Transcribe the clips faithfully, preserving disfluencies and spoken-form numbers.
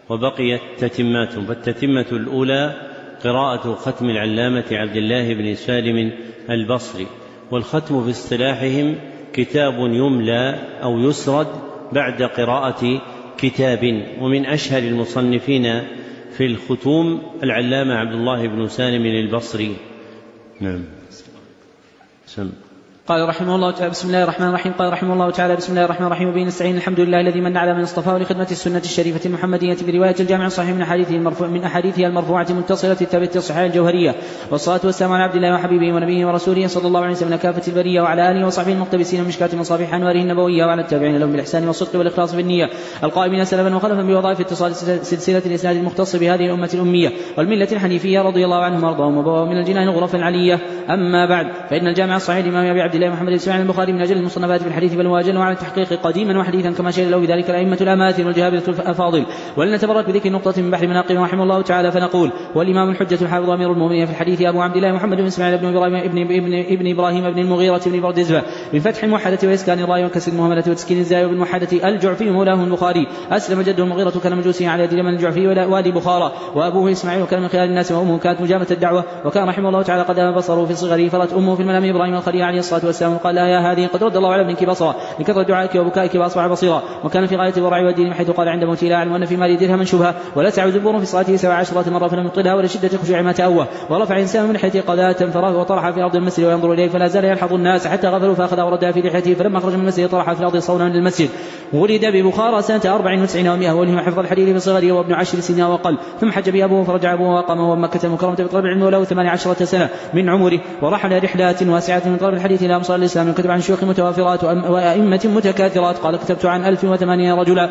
وبقيت تتمات. فالتتمة الأولى قراءة ختم العلامة عبد الله بن سالم البصري. والختم في اصطلاحهم كتاب يملى أو يسرد بعد قراءة كتاب. ومن أشهر المصنفين في الختوم العلامة عبد الله بن سالم البصري. نعم. سم. قال رحمه الله تعالى بسم الله الرحمن الرحيم قال رحمه الله تعالى بسم الله الرحمن الرحيم وبه نستعين الحمد لله الذي من على من اصطفاه لخدمة السنة الشريفة المحمدية برواية الجامع الصحيح من أحاديثه المرفوع من أحاديثها المرفوعة متصلة الثابتة الصحيحة الجوهرية. والصلاة والسلام على عبد الله وحبيبه ونبيه ورسوله صلى الله عليه وسلم كافة البرية وعلى آله وصحبه المقتبسين مشكاة مصابيح أنواره النبوية وعلى التابعين لهم بالإحسان والصدق والإخلاص في النية القائمين سلفا وخلفا بوظائف اتصال سلسلة الإسناد المختص بهذه الأمة الأمية والملة الحنيفية رضي الله عنهم وارضاهم وبوأوا من الجنان غرفا علية. أما بعد فإن الجامع الصحيح الإمام أبي عبد الله محمد بن البخاري من أجل المصنفات في الحديث بل واجل وعلى التحقيق قديما وحديثا كما شهد له بذلك الأئمة الأماثل والجهابذة الأفاضل. ولنتبرك بذكر نقطة من بحر مناقب رحمه الله تعالى فنقول والإمام الحجة الحافظ أمير المؤمنين في الحديث أبو عبد الله محمد بن إسماعيل بن إبراهيم ابن, ابن, ابن إبراهيم بن المغيرة بن بردزبة بفتح الموحدة وإسكان الراء وكسر المهملة وتسكين الزاي وبالموحدة الجعفي مولاه البخاري. أسلم جده المغيرة كان مجوسيا على يد اليمن الجعفي والي بخارى وأبوه إسماعيل وكان من خيار الناس وأمه كانت مجامة الدعوة. وكان رحمه الله تعالى قد بصره في صغره فرت أمه في المنام إبراهيم الخليل عليه الصلاة والسلام وقال لها يا هذه قد رد الله على ابنك بصرا لكثرة دعائك وبكائك فأصبح بصيرا. وكان في غاية الورع والدين حيث قال عند موته لا أعلم أن في مالي درهما شبهة ولا تعود زبور في صلاته سبع عشرة مرة فلم يطلها ولا شدة خشوع ما تأوه. ورفع إنسان من حيث قذاة فراه وطرح في أرض المسجد وينظر إليه فلا زال يلحظ الناس حتى غفلوا فأخذ وردها في لحيته فلما خرج من المسجد طرح في الأرض صونا للمسجد. ولد ببخارى سنة أربع وتسعين ومئة وله حفظ الحديث في صغره وابن عشر سنين وقل. ثم حج به أبوه فرجع أبوه وأقامه مكة المكرمة بطلب العلم وله ثمانية عشرة سنة من عمره ورحل رحلات واسعة من طلب الحديث إلى أمصار الإسلام وكتب عن شيوخ متوافرات وأئمة متكاثرات. قال كتبت عن ألف وثمانين رجلا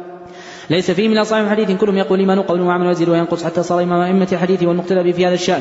ليس فيه من أصحاب الحديث كلهم يقول إيمان قول وعمل ويزيد وينقص حتى صار إمام أئمة الحديث والمقتدى في هذا الشأن.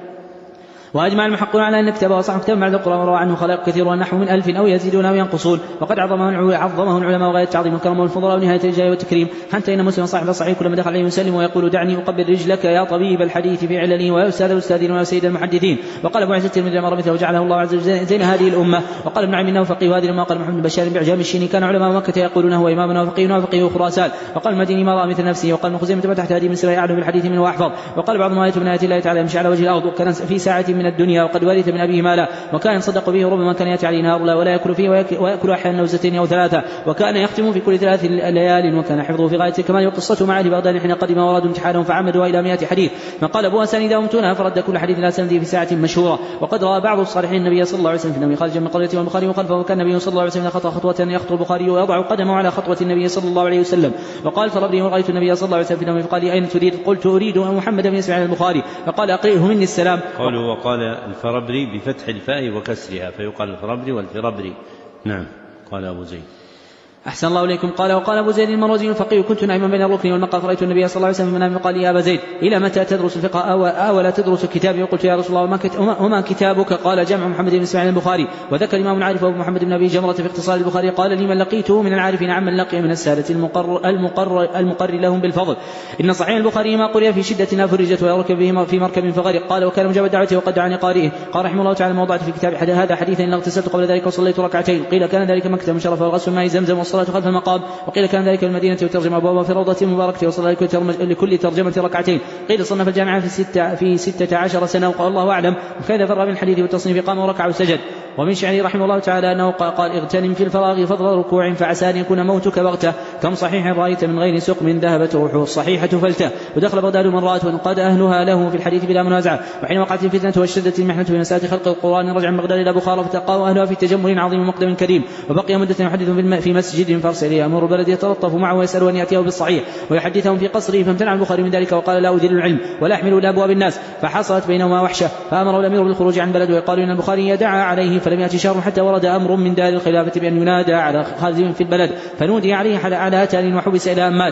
وأجمع المحققون على أن كتابه وصح كتاب بعد القرآن وروى عنه خلائق كثير ونحو من ألف أو يزيدون أو ينقصون. وقد عظمه عظمه العلماء وغاية التعظيم والكرم والفضل ونهاية الإجلال والتكريم. حتى إن مسلم صاحب الصحيح كلما دخل عليه يسلم ويقول دعني أقبل رجلك يا طبيب الحديث في علله ويا أستاذ الأستاذين ويا سيد المحدثين. وقال أبو عزة الترمذي أمر مثله وجعله الله عز وجل زين هذه الأمة. وقال ابن عمي إنه فقيه هذه الأمة. قال محمد بن بشار بعجام الشين كان علماء مكة يقولون هو إمامنا وفقيهنا وفقيه خراسان. وقال المديني ما رأى مثل نفسه. وقال ابن خزيمة تحت هذه من سبع أعلم بالحديث منه وأحفظ. وقال بعض آيات من آيات الله تعالى يمشي على وجه الأرض وكان في ساعة من الدنيا وقد ورث من أبيه مالا وكان يصدق به ربما كان يأتي عليه نهار ولا يأكل فيه ويأكل أحيانا نوزتين أو ثلاثة. وكان يختم في كل ثلاث ليال وكان حفظه في غاية الكمال. وقصته مع أهل بغداد حين قدم وأرادوا امتحانهم فعمدوا إلى مئة حديث. من قال أبو أسانيد أمتونها فرد كل حديث لا سنده في ساعة مشهورة. وقد رأى بعض الصالحين النبي صلى الله عليه وسلم في النوم خارجا من قرية والبخاري وخلفه وكان النبي صلى الله عليه وسلم خطأ خطوة يخطو البخاري ويضع قدمه على خطوة النبي صلى الله عليه وسلم. وقال فربني ورأيت النبي صلى الله عليه وسلم في النوم فقال أين تريد؟ قلت أريد أن محمد بن إسماعيل البخاري. فقال أقرئه مني السلام. قالوا وقال الفربري بفتح الفاء وكسرها فيقال الفربري والفربري. نعم. قال أبو زيد أحسن الله إليكم. قال وقال أبو زيد المروزي الفقيه كنت نائما بين الركن والمقام فرأيت النبي صلى الله عليه وسلم في المنام قال يا أبا زيد إلى متى تدرس الفقه أو لا تدرس الكتاب؟ قلت يا رسول الله وما كتابك؟ قال جمع محمد بن إسماعيل البخاري. وذكر الإمام العارف أبو محمد بن أبي جمرة في اختصار البخاري قال لمن لقيته من العارفين عمن لقي من السادة المقر, المقر, المقر لهم بالفضل إن صحيح البخاري ما قرئ في شدة فرجت ويركب به في مركب فغرق. قال وكان مجاب دعوته وقد دعاني قارئه. قال رحمه الله تعالى موضعت في كتاب هذا حديثا إن اغتسلت قبل ذلك وصليت ركعتين. قيل كان ذلك مكة مشرفة والغسل ماء زمزم والصلاة خلف المقام. وقيل كان ذلك المدينة وترجم أبوابها في روضة المباركة وصلى لكل ترجمة ركعتين. قيل صنف الجامعة في ستة, في ستة عشر سنة وقال الله أعلم. فإذا فرغ من الحديث والتصنيف قام وركع وسجد. ومن شعره رحمه الله تعالى أنه قال اغتنم في الفراغ فضل ركوع فعسى أن يكون موتك بغتة كم صحيح رأيت من غير سقم ذهبت روحه الصحيحة فلته. ودخل بغداد مرات وانقاد أهلها له في الحديث بلا منازعة. وحين وقعت الفتنة واشتدت المحنة في مسألة خلق القرآن رجع من بغداد إلى بخارى فتلقاه أهلها في تجمل عظيم مقدم كريم. وبقي مدة يحدث في مسجد فارسل يأمر بلد يتلطف معه ويسأل أن يأتيه بالصحيح ويحدثهم في قصره فامتنع البخاري من ذلك وقال لا أذل العلم ولا أحمل إلى أبواب الناس. فحصلت بينهما وحشة فأمر الأمير بالخروج عن بلده ويقال إن البخاري يدعى عليه فلم يأتي شهر حتى ورد أمر من دار الخلافة بأن ينادى على خازن في البلد فنودي عليه على أتان وحبس إلى أن مات.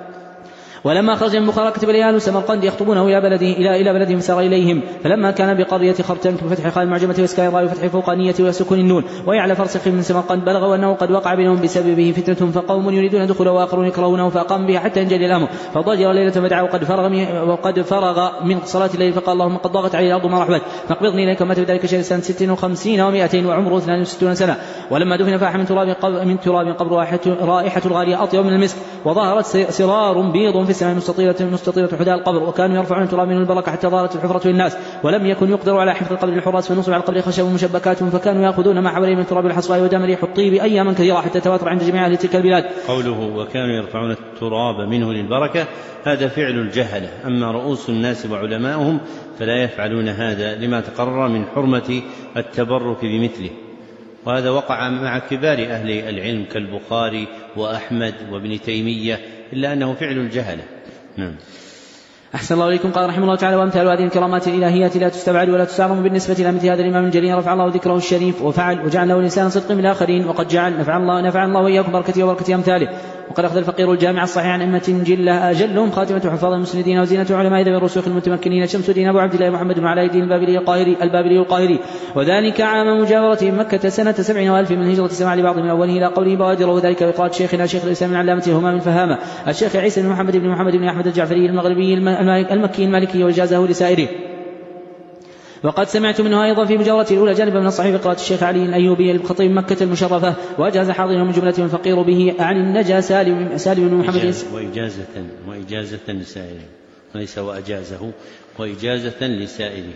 ولما خرج من بخارى كتب إليه أهل سمرقند يخطبونه إلى بلده إلى إلى بلدهم سار إليهم. فلما كان بقرية خرتنك بفتح خال المعجمة وإسكان الراء وفتح الفوقانية وسكون النون ويعلى فرسخ من سمرقند بلغوا أنه قد وقع بينهم بسببه فتنة فقوم يريدون دخوله وآخرون يكرهونه فأقام بها حتى انجلي الأمر. فضجر ليلة فدعا وقد فرغ وقد فرغ من صلاة الليل فقال اللهم قد ضاقت علي الأرض ما رحبت فاقبضني إليك. مات بذلك شهر سنة ست وخمسين ومائتين وعمره اثنان وستون سنة. ولما دفن فاح من تراب من تراب قبر رائحة الغالية أطيب من المسك وظهرت سرار بيض في السماء مستطيلة مستطيلة حداء القبر، وكانوا يرفعون تراب منه البركة حتى ظهرت الحفرة للناس، ولم يكن يقدر على حفظ القبر الحراس، فنصب على القبر خشب مشبكات، فكانوا يأخذون ما حواليه من تراب الحصباء ودم ريح الطيب أياما كثيرة حتى تواتر عند جميع أهل تلك البلاد. قوله وكانوا يرفعون التراب منه للبركة هذا فعل الجهلة، أما رؤوس الناس وعلماؤهم فلا يفعلون هذا لما تقرر من حرمة التبرك بمثله، وهذا وقع مع كبار أهل العلم كالبخاري وأحمد وابن تيمية، إلا أنه فعل الجهلة. نعم. أحسن الله إليكم. قال رحمه الله تعالى: وأمثال هذه الكرامات الإلهية لا تستبعد ولا تستعظم بالنسبة إلى مثل هذا الإمام الجليل رفع الله ذكره الشريف وفعل وجعل له لسان صدق من الآخرين، وقد جعل نفع الله نفع الله وإياكم بركته وبركة أمثاله. وقد أخذ الفقير الجامع الصحيح عن أئمة جلة أجلهم خاتمة حفاظ المسندين وزينة علماء ذوي الرسوخ المتمكنين شمس الدين أبو عبد الله محمد بن علاء الدين البابلي القاهري البابلي القاهري وذلك عام مجاورتهم مكة سنة سبع وألف من الهجرة، سمع لبعض من أوله إلى قوله بوادر، وذلك بقراءة شيخنا شيخ الإسلام العلامة همام الفهامة الشيخ عيسى بن محمد بن محمد بن أحمد الجعفري المغربي المكي المالكي، وجازه لسائره. وقد سمعت منه أيضا في مجاورته الأولى جانبا من الصحيح بقراءة الشيخ علي الأيوبي الخطيب مكة المشرفة، وأجاز حاضرا من جملة الفقير به عن النجا سالم سالم بن محمد وإجازة وإجازة لسائره، وليس وأجازه، وإجازة لسائره.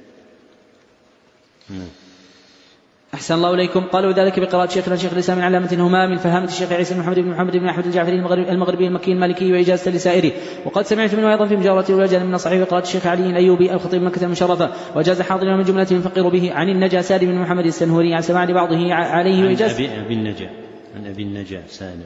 أحسن الله إليكم. قالوا ذلك بقراءة شيخنا شيخ الإسلام علامة همام الفهامة الشيخ عيسى بن محمد بن محمد بن أحمد الجعفري المغربي المكي المالكي، وإجازة لسائره. وقد سمعت منه أيضا في مجاورته الأولى من الصحيح بقراءة الشيخ علي الأيوبي الخطيب مكة المشرفة، وجاز حاضرا من جملة الفقير به عن النجا سالم بن محمد السنهوري عن سماع لبعضه عليه وإجازة عن أبي النجا عن أبي النجا سالم.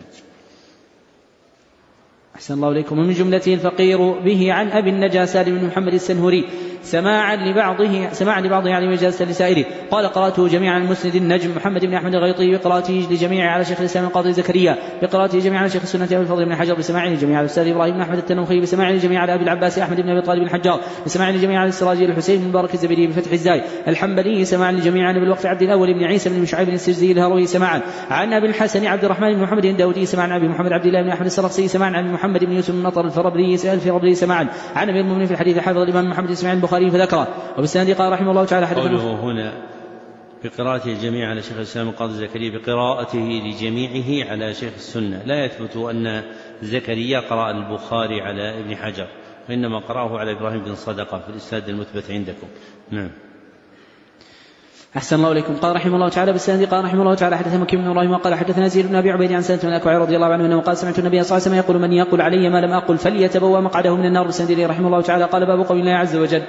أحسن الله إليكم. ومن جملته الفقير به عن أبي النجا سالم بن محمد السنهوري سماعا لبعضه سماعا لبعضه عليه وإجازة لسائره. قال قرأته جميعا المسند النجم محمد بن أحمد الغيطي بقراءته لجميع على شيخ الإسلام القاضي زكريا، بقراءته جميعا على شيخ السنة أبي الفضل بن حجر، بسماعه جميعا على الأستاذ إبراهيم بن أحمد التنوخي، بسماعه جميعا على أبي العباس أحمد بن أبي طالب الحجار، بسماعه جميعا على السراجي الحسين بن مبارك الزبيدي بفتح الزاي الحنبلي، سماعا لجميعا عن أبي الوقت عبد الأول بن عيسى بن شعيب السجزي الهروي، سماعا عن أبي الحسن عبد الرحمن بن محمد الداودي، سماعا عن أبي محمد عبد الله بن أحمد السرخسي، سماعا عن محمد بن يوسف بن نطر الفربري الفربري، سماعا عن أبي المؤمنين في الحديث حافظ الإمام محمد إسماعيل البخاري فذكره. وبالسند قال رحمه الله تعالى: قوله هنا بقراءته الجميع على شيخ الإسلام القاضي زكريا بقراءته لجميعه على شيخ السنة، لا يثبت أن زكريا قرأ البخاري على ابن حجر، وإنما قرأه على إبراهيم بن صدقة في الإسناد المثبت عندكم. نعم. أحسن الله إليكم. قال رحمه الله تعالى بالسند قال رحمه الله تعالى: حدث مكي بن إبراهيم وقال حدثنا زيد بن أبي عبيد عن سلمة بن الأكوع رضي الله عنه أنه قال: سمعت النبي صلى الله عليه وسلم يقول: من يقول علي ما لم أقل فليتبوأ مقعده من النار. بالسند رحمه الله تعالى. قال: باب قول الله عز وجل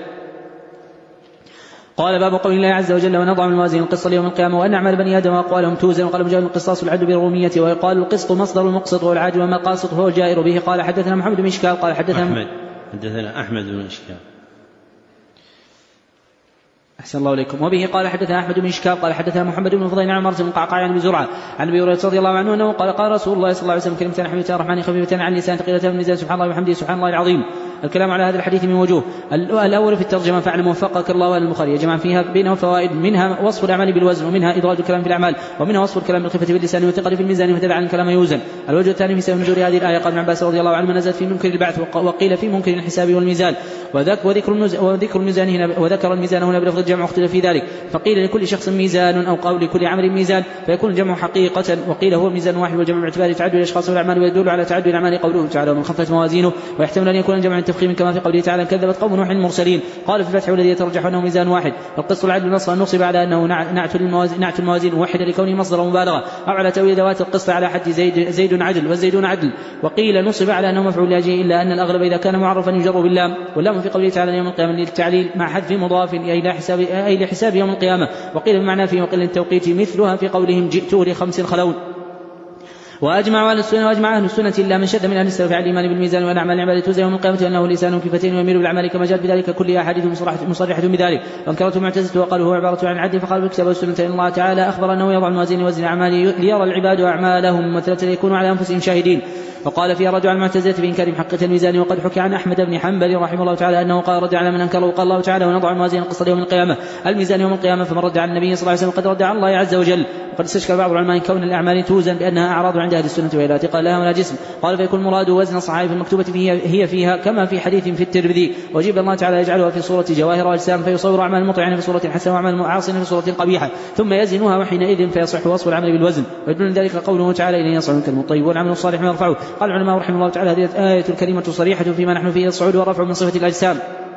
قال باب قول الله عز وجل: ونضع الموازين القسط ليوم القيامة وأن أعمال بني آدم وأقوالهم توزن. وقال مجاهد: القسطاس العدل بالرومية، ويقال القسط مصدر المقسط والعاجل، وما القاسط هو الجائر به. قال حدثنا محمد بن إشكال قال حدثنا أحمد حدثنا أحمد بن إشكال. أحسن الله إليكم. وبه قال حدثنا أحمد بن إشكال قال حدثنا محمد بن فضيل عن مرث بن قعقاع عن أبي زرعة عن أبي هريرة رضي الله عنه أنه قال: قال رسول الله صلى الله عليه وسلم: كلمتان حبيبتان الرحمن خفيفتان عن اللسان ثقيلتان في الميزان، سبحان الله وبحمده سبحان الله العظيم. الكلام على هذا الحديث من وجوه: الأول في الترجمة فاعلم وفقك الله وأهل البخاري جمع فيها بينه فوائد، منها وصف الأعمال بالوزن، ومنها إدراج الكلام في الأعمال، ومنها وصف الكلام بالخفة باللسان والثقل في الميزان، فتدع عن الكلام يوزن. الوجه الثاني في سبب نزول هذه الآية قال ابن عباس رضي الله عنه: نزلت في منكر البعث، وقيل في منكر الحساب والميزان، وذكر الميزان هنا وذكر الميزان هنا بلفظ الجمع، واختلف في ذلك، فقيل لكل شخص ميزان أو قول لكل عمل ميزان، فيكون الجمع حقيقة، وقيل هو ميزان واحد، والجمع باعتبار تعدد الأشخاص والأعمال، ويدل على تعدد الأعمال قوله تعالى: ومن خفت موازينه، ويحتمل أن يكون الجمع التفخيم كما في قوله تعالى: كذبت قوم نوح المرسلين. قال في الفتح: والذي يترجح أنه ميزان واحد. القسط العدل نصا نصب على أنه نعت الموازين, نعت الموازين موحدة لكونه مصدر مبالغة، أو على تأويل ذوات القسط على حد زيد, زيد عدل والزيدون عدل. وقيل نصب على أنه مفعول لأجله، إلا أن الأغلب إذا كان معرفا يجر باللام، واللام في قوله تعالى: يوم القيامة للتعليل مع حذف مضاف إلى حساب أي لحساب يوم القيامة. وقيل بمعنى في وقيل التوقيت مثلها في قولهم: جئت لخمس خلون. وأجمع أهل السنة وأجمع أهل السنة إلا من شد من أهل السلف على الإيمان بالميزان والأعمال العبادة توزن يوم القيامة، وأنه لسان كفتين ويميل بالأعمال كما جاءت بذلك كل أحاديث مصرحة بذلك. وأنكرته معتزلة وقالوا هو عبارة عن العدل، فقالوا بالكتاب والسنة إن الله تعالى أخبر أنه يضع الموازين وزن الأعمال ليرى العباد أعمالهم مثلة ليكونوا على أنفسهم شاهدين. وقال فيها رجع المعتزلة في إنكار حقيقة الميزان. وقد حكي عن أحمد بن حنبل رحمه الله تعالى أنه قال رد على من أنكره، وقال الله تعالى: ونضع الموازين القسط يوم القيامة الميزان يوم القيامة، فمن رد على النبي صلى الله عليه وسلم قد رد على الله عز وجل. وقد استشكل بعض العلماء كون الأعمال توزن بأنها أعراض عند أهل السنة ولا اعتقاد لها ولا جسم. قال فيكون المراد وزن الصحائف المكتوبة فيها هي فيها كما في حديث في الترمذي: وجب الله تعالى يجعلها في صورة جواهر وأجسام، فيصور أعمال المطيعين في صورة حسنة وأعمال المعاصين في صورة قبيحة، ثم يزنها، وحينئذ فيصح وصف العمل بالوزن. ويدل ذلك قوله تعالى: إليه يصعد الكلم الطيب والعمل الصالح يرفعه. قال العلماء رحمه الله تعالى هذه الآية الكريمة صريحة فيما نحن فيه الصعود والرفع من صفة الأجسام.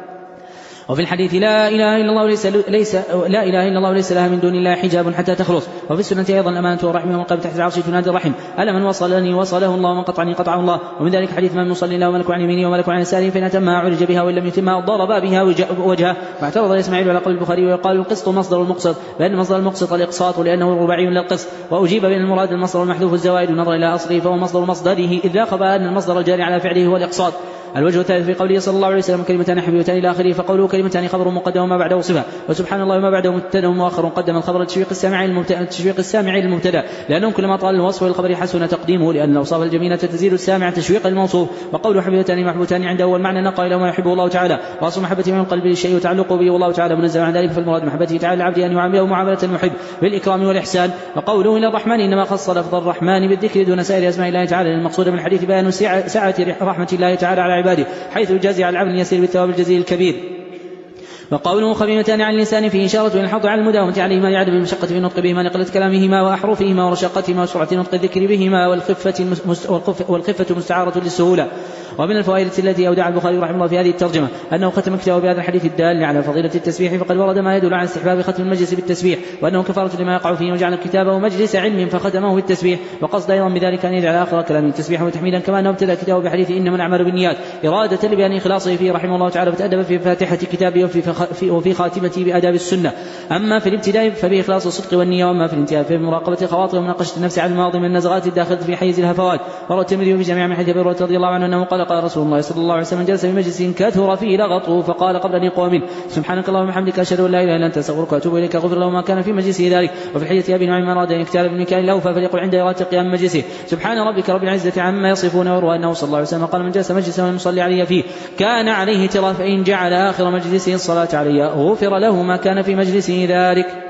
وفي الحديث لا إله إلا الله وليس ليس لا إله إلا الله وليس لها من دون الله حجاب حتى تخلص. وفي السنة أيضا الأمانة والرحمة ومن قام تحت العرش تنادي الرحم ألا من وصلني وصله الله ومن قطعني قطعه الله. ومن ذلك حديث من يصلي الله وملك عن يمينه وملك عن يساره فإن أتمها عرج بها وإن لم يتمها ضرب بها وجهه. واعترض إسماعيل على قول البخاري ويقال القسط مصدر المقسط لأن مصدر المقسط الإقساط لأنه رباعي للقسط. وأجيب بأن المراد المصدر المحذوف الزوائد ونظر إلى أصله فهو مصدر مصدره إذ لا خبأ أن المصدر الجاري على فعله هو الإقساط. الوجه الثالث في قوله صلى الله عليه وسلم كلمتان حبيبتان إلى آخره فقوله كلمتان خبر مقدم وما بعده صفة وسبحان الله وما بعده مبتدأ مؤخر قدم الخبر لتشويق السامع التشويق السامع للمبتدأ لأنهم كلما طال الوصف والخبر حسن تقديمه لأن الأوصاف الجميلة تزيد السامع تشويق الموصوف. وقوله حبيبتان محبوبتان عنده هو المعنى نقى إلى ما يحبه الله تعالى وأصل محبته من القلب للشيء وتعلقه به والله تعالى منزه عن ذلك فالمراد محبته تعالى العبد أن يعامله معاملة المحب بالإكرام والإحسان. وقوله إلى الرحمن إنما خص لفظ الرحمن بالذكر دون سائر أسماء الله تعالى المقصود من الحديث بيان سعة رحمة الله تعالى على عباده حيث يجازي على العبد يسير بالثواب الجزيل الكبير. وقوله خفيفتان عن اللسان فيه إشارة إلى الحظ على المداومة عليهما لعدم المشقة في النطق بهما لقلة كلامهما وأحرفهما ورشاقتهما وسرعة نطق الذكر بهما والخفة والخفة مستعارة للسهولة. ومن الفوائد التي أودع البخاري رحمه الله في هذه الترجمة أنه ختم كتابه بهذا الحديث الدال على فضيلة التسبيح فقد ورد ما يدل على استحباب ختم المجلس بالتسبيح وأنه كفارة لما يقع فيه وجعل كتابه مجلس علم فختمه بالتسبيح. وقصد أيضا بذلك أن يجعل آخر كلامه تسبيحا وتحميدا كما أنه ابتدأ كتابه بحديث إنما الأعمال بالنيات إرادة لبيان إخلاصه فيه رحمه الله تعالى فتأدب في فاتحة كتابه وفي, وفي خاتمته بآداب السنة. أما في الابتداء فبإخلاص الصدق والنية وأما في الانتهاء فبمراقبة الخواطر ومناقشة النفس على المواضع من النزغات الداخلة في حيز الهفوات. وروى الترمذي في جميع من حديث أبي هريرة رضي الله عنه أنه قال قال رسول الله صلى الله عليه وسلم جلس في مجلس كثر فيه لغطه فقال قبل أن يقوم منه سبحانك اللهم وبحمدك أشهد أن لا إله إلا أنت أستغفرك وأتوب إليك غفر له ما كان في مجلسه ذلك. وفي الحديث أبي نعيم من أراد أن يكتال بالمكان له فليقل عند إرادة قيام مجلسه سبحان ربك رب العزة عما يصفون. وروى أنه صلى الله عليه وسلم قال من جلس مجلسا ولم عليه فيه كان عليه ترى فإن جعل آخر مجلسه الصلاة عليه غفر له ما كان في مجلسه ذلك.